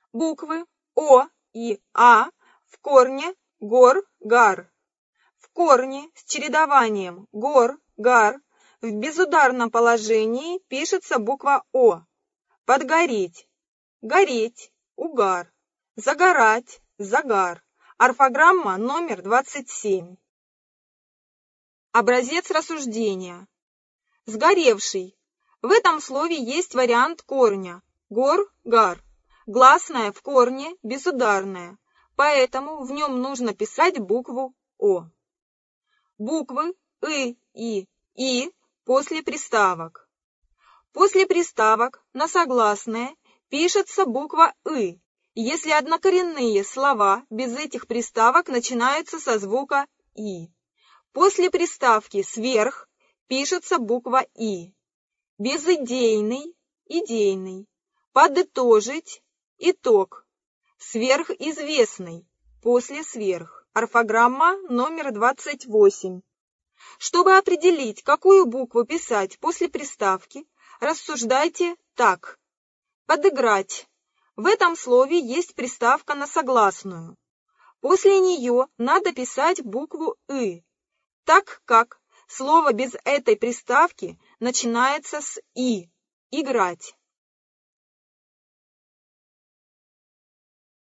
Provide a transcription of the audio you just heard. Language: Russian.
Буквы О и А в корне гор-гар. В корне с чередованием гор-гар в безударном положении пишется буква О. Подгореть, гореть, угар, загорать, загар. Орфограмма номер 27. Образец рассуждения. Сгоревший. В этом слове есть вариант корня гор-гар. Гласная в корне безударная, поэтому в нем нужно писать букву О. Буквы и после приставок. После приставок на согласные пишется буква «ы», если однокоренные слова без этих приставок начинаются со звука «и». После приставки «сверх» пишется буква «и». Безидейный, идейный. Подытожить, итог. Сверхизвестный, после сверх. Орфограмма номер 28. Чтобы определить, какую букву писать после приставки, рассуждайте так. Подыграть. В этом слове есть приставка на согласную. После нее надо писать букву «ы», так как слово без этой приставки начинается с «и» – играть.